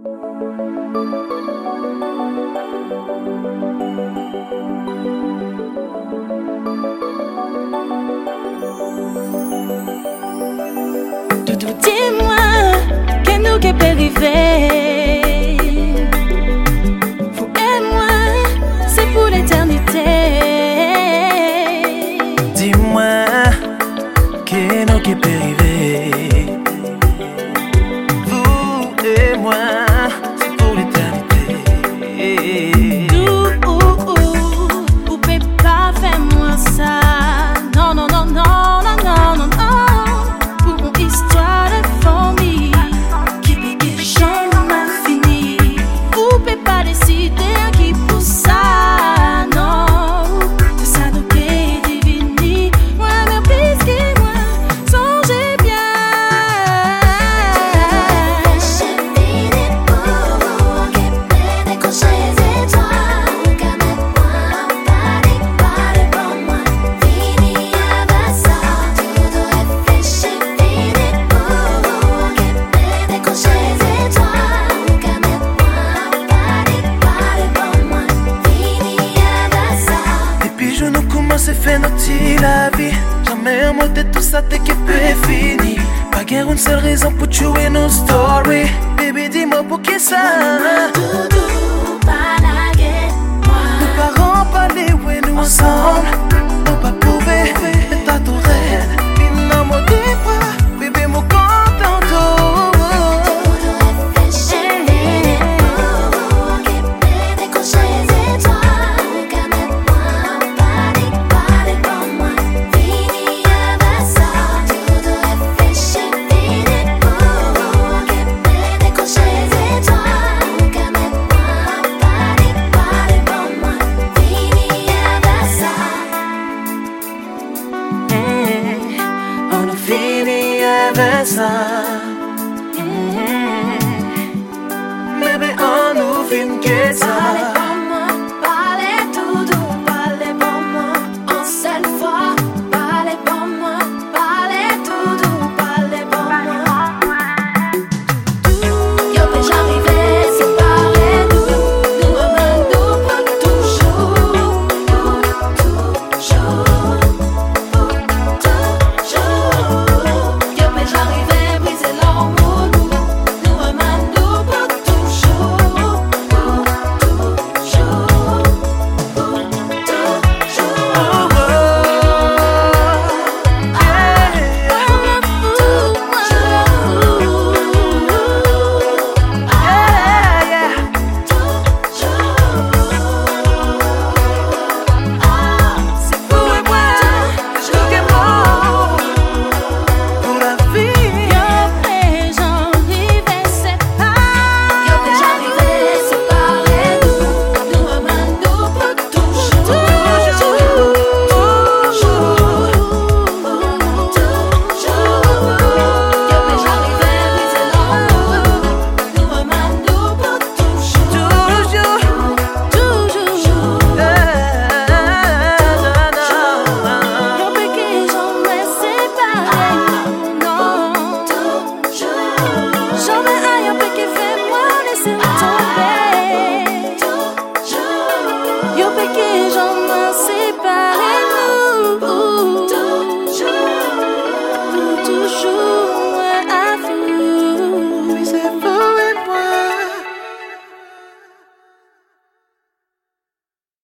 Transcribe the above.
Doudou, dis-moi, qu'est-ce nous qui peut arriver? Vous et moi, c'est pour l'éternité. Dis-moi, qu'est-ce nous qui peut arriver? Vous et moi, c'est pour l'éternité. Vous pouvez pas faire moi ça. Non, non, non, non, non, non, non, non. Pour une histoire de famille qui jamais fini. Vous pouvez pas décider qui pour ça. Non, c'est ça nous qui est divini. Moi, mais puisque moi, songez bien. C'est fait notre la vie. Jamais un mot de tout ça t'es qui peut finir. Pas guère une seule raison pour tuer nos stories. Baby, dis-moi pour qui ça. Doudou, pas naguer moi. Nos parents parlaient, ouais, nous ensemble. On pas prouvé, mais t'as tout raide. Finalement, des bras, bébé, mon content. On a fini avec ça. Bébé, on nous filme que ça.